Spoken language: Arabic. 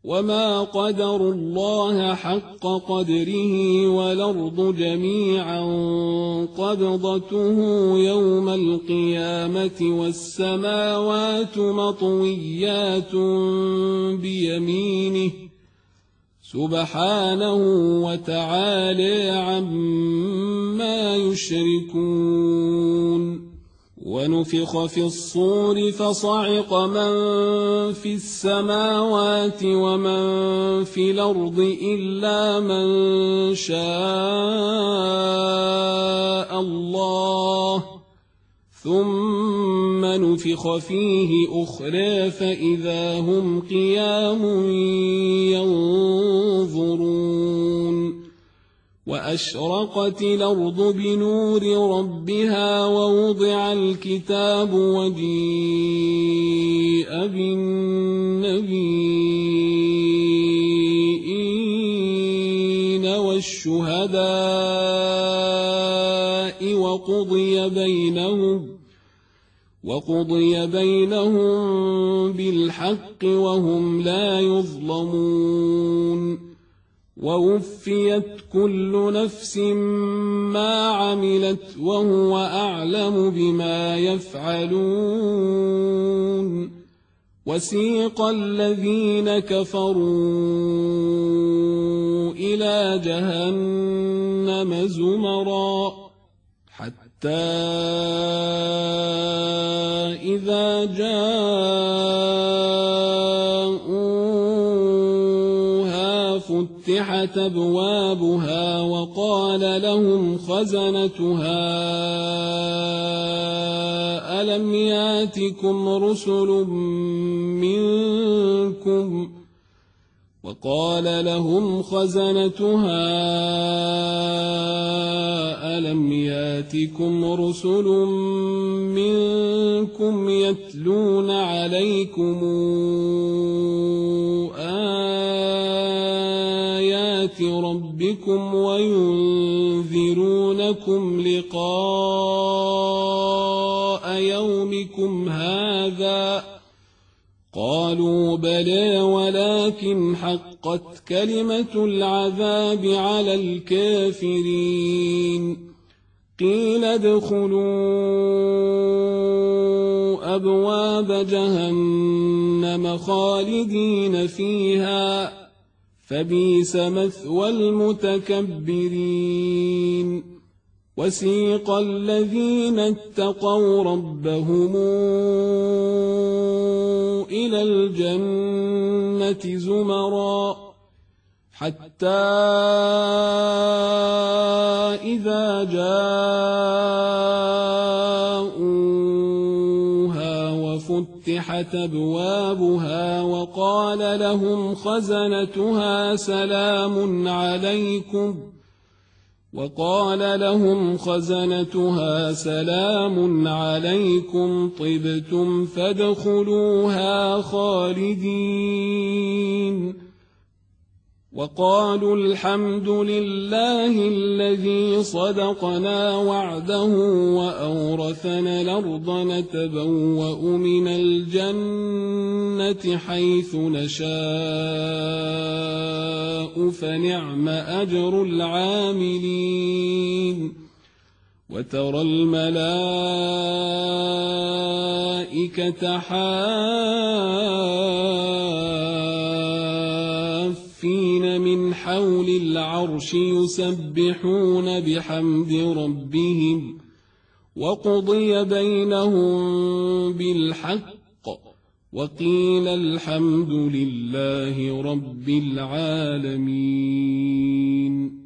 وما قدروا الله حق قدره والأرض جميعا قبضته يوم القيامة والسماوات مطويات بيمينه سبحانه وتعالى عما يشركون ونفخ في الصور فصعق من في السماوات ومن في الأرض إلا من شاء الله ثم نفخ فيه أخرى فإذا هم قيام ينظرون وأشرقت الأرض بنور ربها ووضع الكتاب وجيء بالنبيين والشهداء وقضي بينهم بالحق وهم لا يظلمون ووفيت كل نفس ما عملت وهو أعلم بما يفعلون وسيق الذين كفروا إلى جهنم زمرا حتى إذا جاءوها فتحت أبوابها وقال لهم خزنتها ألم ياتكم رسل منكم يتلون عليكم آيات ربكم وينذرونكم لقاء يومكم هذا قالوا بلى ولكن حقت كلمة العذاب على الكافرين قيل ادخلوا أبواب جهنم خالدين فيها فبئس مثوى المتكبرين وسيق الذين اتقوا ربهم إلى الجنة زمرا حتى إذا جاءوها وفتحت أبوابها وقال لهم خزنتها سلام عليكم طبتم فادخلوها خالدين وقالوا الحمد لله الذي صدقنا وعده وأورثنا الأرض نتبوأ من الجنة حيث نشاء فنعم أجر العاملين وترى الملائكة حافين من حول العرش يسبحون بحمد ربهم وقضي بينهم بالحق وقيل الحمد لله رب العالمين.